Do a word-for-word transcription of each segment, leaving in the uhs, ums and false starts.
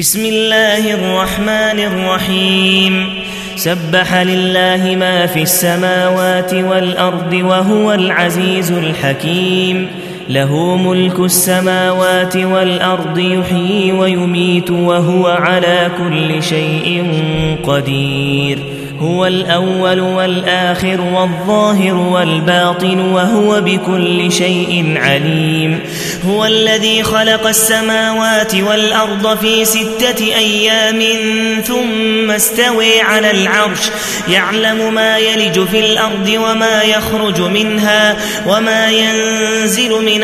بسم الله الرحمن الرحيم سبح لله ما في السماوات والأرض وهو العزيز الحكيم له ملك السماوات والأرض يحيي ويميت وهو على كل شيء قدير هو الأول والآخر والظاهر والباطن وهو بكل شيء عليم هو الذي خلق السماوات والأرض في ستة أيام ثم استوى على العرش يعلم ما يلج في الأرض وما يخرج منها وما ينزل من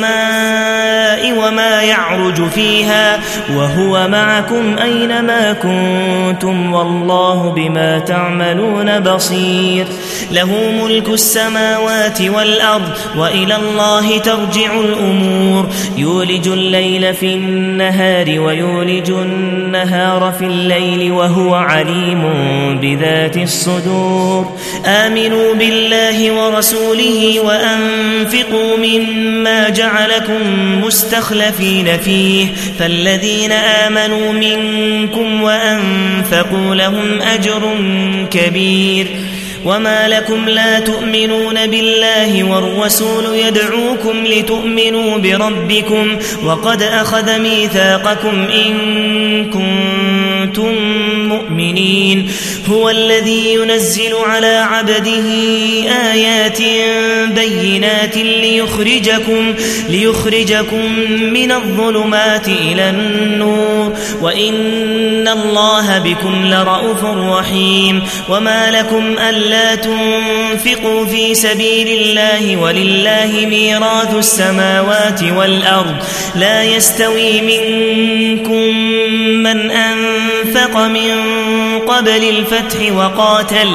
السماء وما يعرج فيها وهو معكم أينما كنتم والله بما تعملون تعملون بصير له ملك السماوات والأرض وإلى الله ترجع الأمور يولج الليل في النهار ويولج النهار في الليل وهو عليم بذات الصدور آمنوا بالله ورسوله وأنفقوا مما جعلكم مستخلفين فيه فالذين آمنوا منكم وأنفقوا لهم أجر كبير وما لكم لا تؤمنون بالله والرسول يدعوكم لتؤمنوا بربكم وقد أخذ ميثاقكم إن كنتم مؤمنين هو الذي ينزل على عبده آيات بينات ليخرجكم, ليخرجكم من الظلمات إلى النور وإن الله بكم لرءوف رحيم وما لكم ألا لا تنفقوا في سبيل الله ولله ميراث السماوات والأرض لا يستوي منكم من أنفق من قبل الفتح وقاتل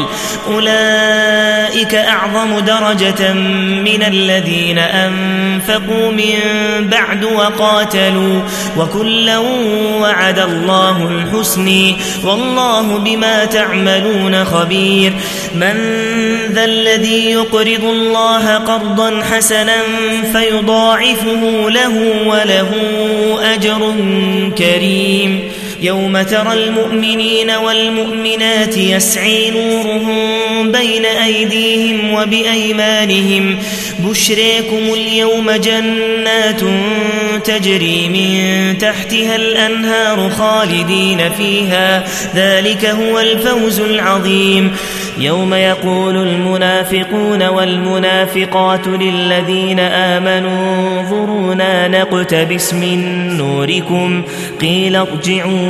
أولئك أعظم درجة من الذين أنفقوا من بعد وقاتلوا وكلا وعد الله الحسنى والله بما تعملون خبير من ذا الذي يقرض الله قرضا حسنا فيضاعفه له وله أجر كريم يوم ترى المؤمنين والمؤمنات يسعي نورهم بين أيديهم وبأيمانهم بشريكم اليوم جنات تجري من تحتها الأنهار خالدين فيها ذلك هو الفوز العظيم يوم يقول المنافقون والمنافقات للذين آمنوا انظرونا نقتبس من نوركم قيل ارجعوا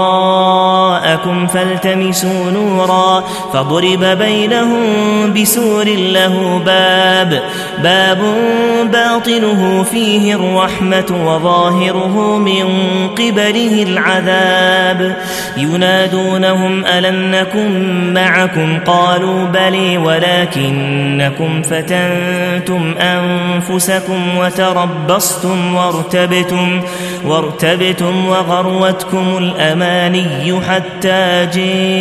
وراءكم فالتمسوا نورا فضرب بينهم بسور له باب باب باطنه فيه الرحمة وظاهره من قبله العذاب ينادونهم ألم نكن معكم قالوا بلي ولكنكم فتنتم أنفسكم وتربصتم وارتبتم, وارتبتم وغروتكم الأماني حتى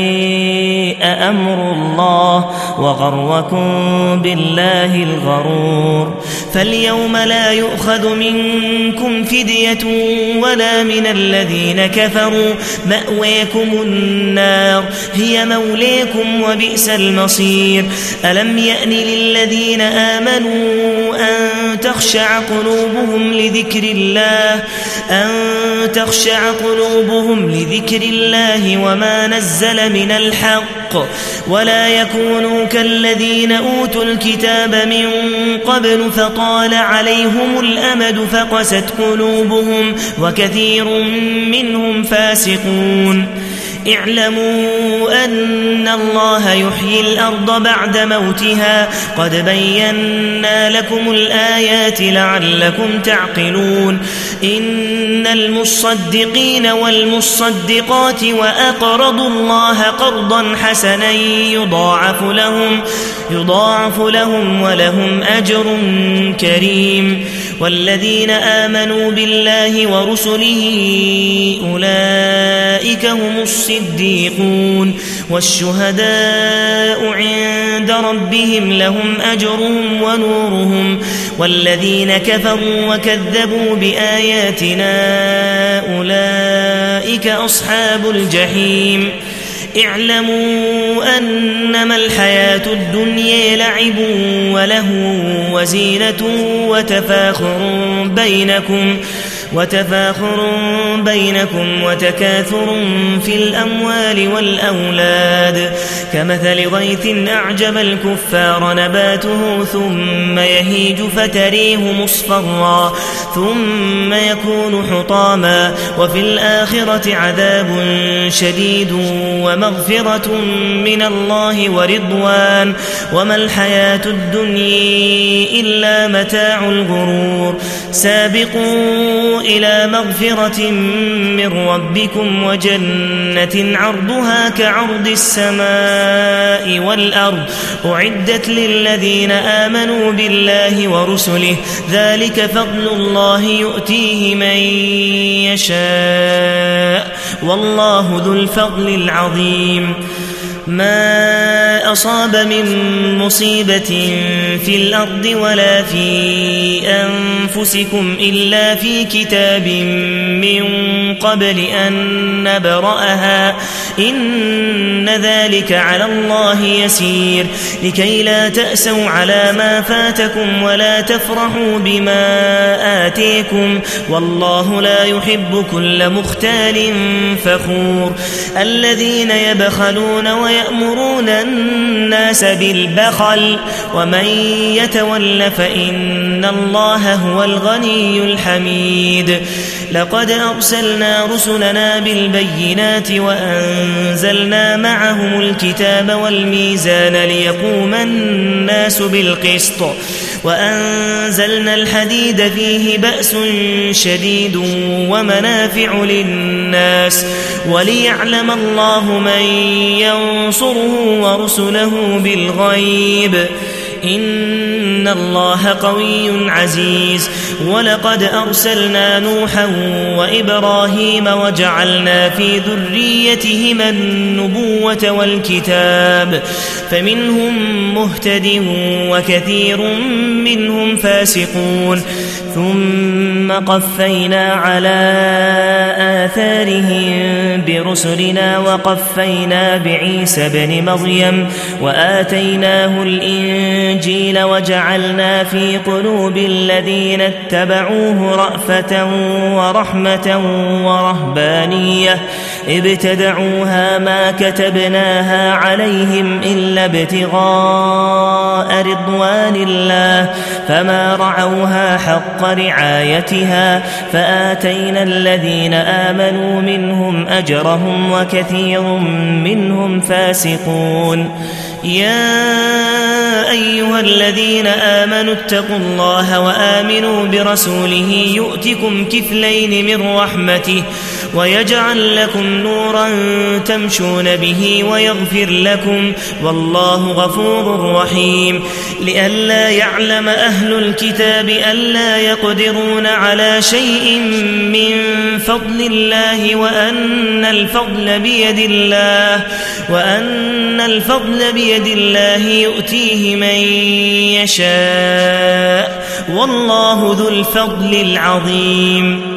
جاء أمر الله وغركم بالله الغرور فاليوم لا يؤخذ منكم فدية ولا من الذين كفروا مأويكم النار هي مولاكم وبئس المصير ألم يأن للذين آمنوا أن تخشع قلوبهم لذكر الله أن تخشع قلوبهم لذكر الله وما نزل من الحق ولا يكونوا كالذين أوتوا الكتاب من قبل فطال عليهم الأمد فقست قلوبهم وكثير منهم فاسقون اعلموا أن الله يحيي الأرض بعد موتها قد بينا لكم الآيات لعلكم تعقلون إن المصدقين والمصدقات وأقرضوا الله قرضا حسنا يضاعف لهم, يضاعف لهم ولهم أجر كريم والذين آمنوا بالله ورسله أولئك أولئك هم الصديقون والشهداء عند ربهم لهم أجرهم ونورهم والذين كفروا وكذبوا بآياتنا أولئك أصحاب الجحيم اعلموا أنما الحياة الدنيا لعب ولهو وزينة وتفاخر بينكم وتفاخر بينكم وتكاثر في الأموال والأولاد كمثل غيث أعجب الكفار نباته ثم يهيج فتريه مصفرا ثم يكون حطاما وفي الآخرة عذاب شديد ومغفرة من الله ورضوان وما الحياة الدنيا إلا متاع الغرور سابقوا إلى مغفرة من ربكم وجنة عرضها كعرض السماء والأرض أعدت للذين آمنوا بالله ورسله ذلك فضل الله يؤتيه من يشاء والله ذو الفضل العظيم ما أصاب من مصيبة في الأرض ولا في أنفسكم إلا في كتاب من قبل أن نبرأها إن ذلك على الله يسير لكي لا تأسوا على ما فاتكم ولا تفرحوا بما آتيكم والله لا يحب كل مختال فخور الذين يبخلون ويأمرون الناس بالبخل ومن يتول فإن الله هو الغني الحميد لقد أرسلنا رسلنا بالبينات وأنزلنا معهم الكتاب والميزان ليقوم الناس بالقسط وأنزلنا الحديد فيه بأس شديد ومنافع للناس وليعلم الله من ينصره ورسله بالغيب إن الله قوي عزيز ولقد أرسلنا نوحا وإبراهيم وجعلنا في ذريتهما النبوة والكتاب فمنهم مهتد وكثير منهم فاسقون ثم قفينا على آثارهم برسلنا وقفينا بعيسى بن مريم وآتيناه الإنجيل وجعلنا في قلوب الذين اتبعوه رأفة ورحمة ورهبانية ابتدعوها ما كتبناها عليهم إلا ابتغاء رضوان الله فما رعوها حق رعايتها فآتينا الذين آمنوا منهم أجرهم وكثير منهم فاسقون يا أيها الذين آمنوا اتقوا الله وآمنوا برسوله يؤتكم كفلين من رحمته ويجعل لكم نورا تمشون به ويغفر لكم والله غفور رحيم لئلا يعلم أهل الكتاب ألا يقدرون على شيء من فضل الله وأن الفضل بيد الله وأن الفضل بيد الله يؤتيه من يشاء والله ذو الفضل العظيم